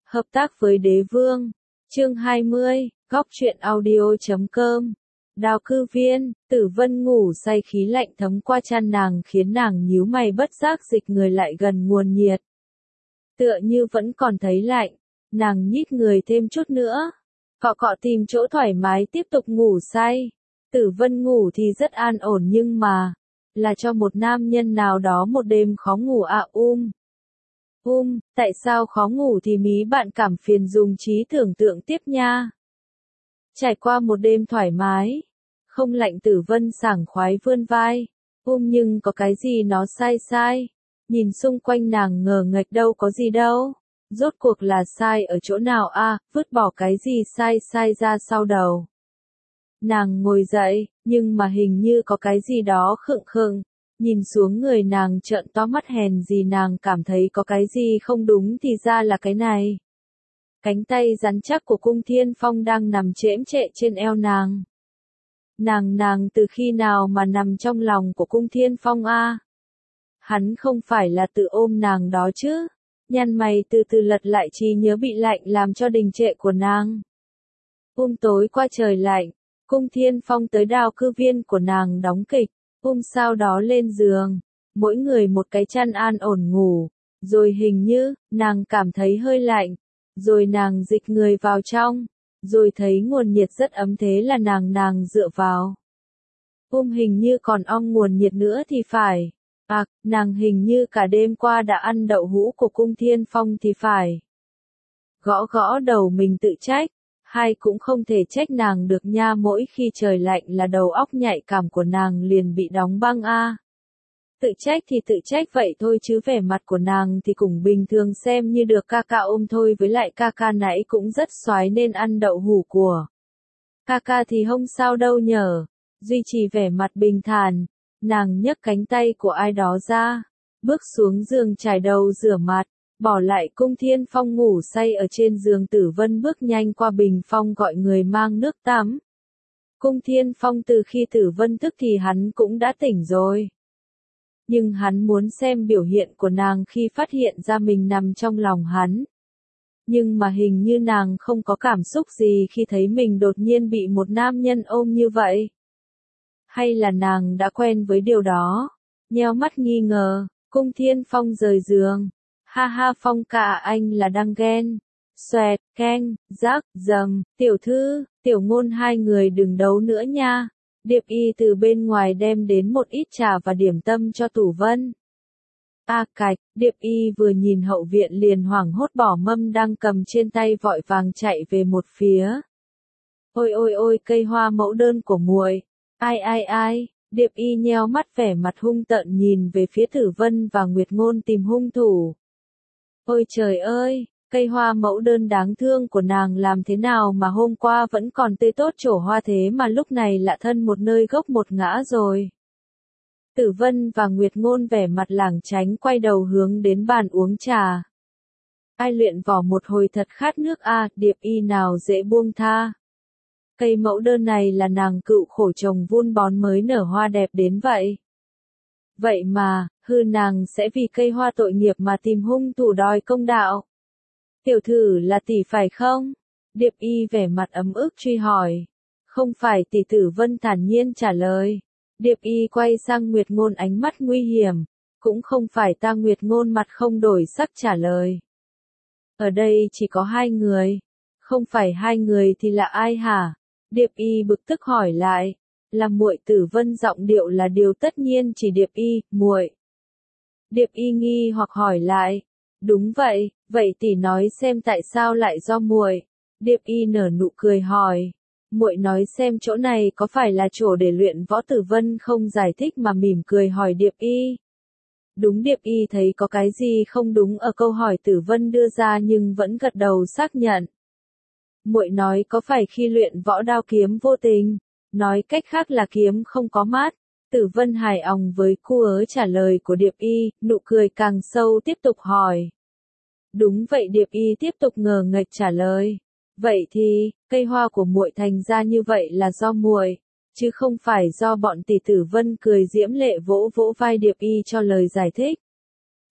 Hợp tác với đế vương. Chương 20, góc truyện audio.com. Đào cư viên, Tử Vân ngủ say khí lạnh thấm qua trán nàng khiến nàng nhíu mày bất giác dịch người lại gần nguồn nhiệt. Tựa như vẫn còn thấy lạnh, nàng nhích người thêm chút nữa. Cọ cọ tìm chỗ thoải mái tiếp tục ngủ say. Tử Vân ngủ thì rất an ổn nhưng mà, là cho một nam nhân nào đó một đêm khó ngủ à tại sao khó ngủ thì mí bạn cảm phiền dùng trí tưởng tượng tiếp nha. Trải qua một đêm thoải mái, không lạnh Tử Vân sảng khoái vươn vai, nhưng có cái gì nó sai. Nhìn xung quanh nàng ngờ nghệch đâu có gì đâu. Rốt cuộc là sai ở chỗ nào à, vứt bỏ cái gì sai ra sau đầu. Nàng ngồi dậy, nhưng mà hình như có cái gì đó khựng. Nhìn xuống người nàng trợn to mắt hèn gì nàng cảm thấy có cái gì không đúng thì ra là cái này. Cánh tay rắn chắc của Cung Thiên Phong đang nằm chễm chệ trên eo nàng. Nàng từ khi nào mà nằm trong lòng của Cung Thiên Phong a? Hắn không phải là tự ôm nàng đó chứ? Nhăn mày từ từ lật lại trí nhớ bị lạnh làm cho đình trệ của nàng. Tối qua trời lạnh, Cung Thiên Phong tới Đào cư viên của nàng đóng kịch. Sau đó lên giường, mỗi người một cái chăn an ổn ngủ, rồi hình như, nàng cảm thấy hơi lạnh, rồi nàng dịch người vào trong, rồi thấy nguồn nhiệt rất ấm thế là nàng dựa vào. Hình như còn ong nguồn nhiệt nữa thì phải, nàng hình như cả đêm qua đã ăn đậu hũ của Cung Thiên Phong thì phải. Gõ đầu mình tự trách. Hay cũng không thể trách nàng được nha, mỗi khi trời lạnh là đầu óc nhạy cảm của nàng liền bị đóng băng a. Tự trách thì tự trách vậy thôi chứ vẻ mặt của nàng thì cũng bình thường xem như được ca ca ôm thôi, với lại ca ca nãy cũng rất xoái nên ăn đậu hũ của ca ca thì không sao đâu nhở. Duy trì vẻ mặt bình thản, nàng nhấc cánh tay của ai đó ra, bước xuống giường trải đầu rửa mặt. Bỏ lại Cung Thiên Phong ngủ say ở trên giường. Tử Vân bước nhanh qua bình phong gọi người mang nước tắm. Cung Thiên Phong từ khi Tử Vân thức thì hắn cũng đã tỉnh rồi. Nhưng hắn muốn xem biểu hiện của nàng khi phát hiện ra mình nằm trong lòng hắn. Nhưng mà hình như nàng không có cảm xúc gì khi thấy mình đột nhiên bị một nam nhân ôm như vậy. Hay là nàng đã quen với điều đó? Nheo mắt nghi ngờ, Cung Thiên Phong rời giường. Ha Phong ca anh là đang ghen. Xoẹt, keng, rắc, dầm, tiểu thư, tiểu ngôn hai người đừng đấu nữa nha. Điệp y từ bên ngoài đem đến một ít trà và điểm tâm cho Tử Vân. Cạch, Điệp y vừa nhìn hậu viện liền hoảng hốt bỏ mâm đang cầm trên tay vội vàng chạy về một phía. Ôi cây hoa mẫu đơn của muội. Ai. Điệp y nheo mắt vẻ mặt hung tợn nhìn về phía Tử Vân và Nguyệt Ngôn tìm hung thủ. Ôi trời ơi, cây hoa mẫu đơn đáng thương của nàng làm thế nào mà hôm qua vẫn còn tươi tốt trổ hoa thế mà lúc này lạ thân một nơi gốc một ngã rồi. Tử Vân và Nguyệt Ngôn vẻ mặt lảng tránh quay đầu hướng đến bàn uống trà. Ai luyện võ một hồi thật khát nước Điệp y nào dễ buông tha. Cây mẫu đơn này là nàng cựu khổ trồng vun bón mới nở hoa đẹp đến vậy. Vậy mà, nàng sẽ vì cây hoa tội nghiệp mà tìm hung thủ đòi công đạo. Tiểu thử là tỷ phải không? Điệp y vẻ mặt ấm ức truy hỏi. Không phải tỷ. Tử Vân thản nhiên trả lời. Điệp y quay sang Nguyệt Ngôn ánh mắt nguy hiểm. Cũng không phải ta. Nguyệt Ngôn mặt không đổi sắc trả lời. Ở đây chỉ có hai người. Không phải hai người thì là ai hả? Điệp y bực tức hỏi lại. Là muội. Tử Vân giọng điệu là điều tất nhiên chỉ Điệp y, muội. Điệp y nghi hoặc hỏi lại. Đúng vậy, vậy tỷ nói xem tại sao lại do muội? Điệp y nở nụ cười hỏi. Muội nói xem chỗ này có phải là chỗ để luyện võ? Tử Vân không giải thích mà mỉm cười hỏi Điệp y. Đúng. Điệp y thấy có cái gì không đúng ở câu hỏi Tử Vân đưa ra nhưng vẫn gật đầu xác nhận. Muội nói có phải khi luyện võ đao kiếm vô tình? Nói cách khác là kiếm không có mát. Tử Vân hài lòng với trả lời của Điệp y, nụ cười càng sâu tiếp tục hỏi. Đúng vậy. Điệp y tiếp tục ngờ nghệch trả lời. Vậy thì, cây hoa của muội thành ra như vậy là do muội, chứ không phải do bọn tỷ. Tử Vân cười diễm lệ vỗ vai Điệp y cho lời giải thích.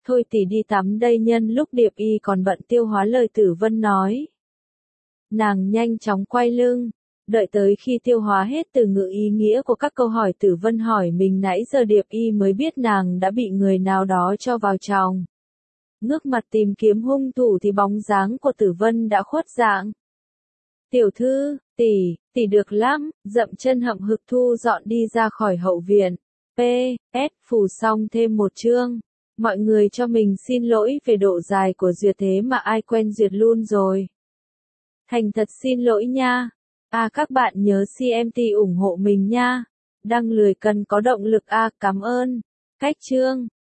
Thôi tỷ đi tắm đây, nhân lúc Điệp Y còn bận tiêu hóa lời Tử Vân nói. Nàng nhanh chóng quay lưng, đợi tới khi tiêu hóa hết từ ngữ ý nghĩa của các câu hỏi Tử Vân hỏi mình nãy giờ, Điệp Y mới biết nàng đã bị người nào đó cho vào chồng. Ngước mặt tìm kiếm hung thủ thì bóng dáng của Tử Vân đã khuất dạng. Tiểu thư, tỷ được lắm, dậm chân hậm hực thu dọn đi ra khỏi hậu viện. P.S. Phủ xong thêm một chương. Mọi người cho mình xin lỗi về độ dài của duyệt thế mà ai quen duyệt luôn rồi. Thành thật xin lỗi nha. Các bạn nhớ CMT ủng hộ mình nha. Đăng lười cần có động lực cảm ơn. Cách chương.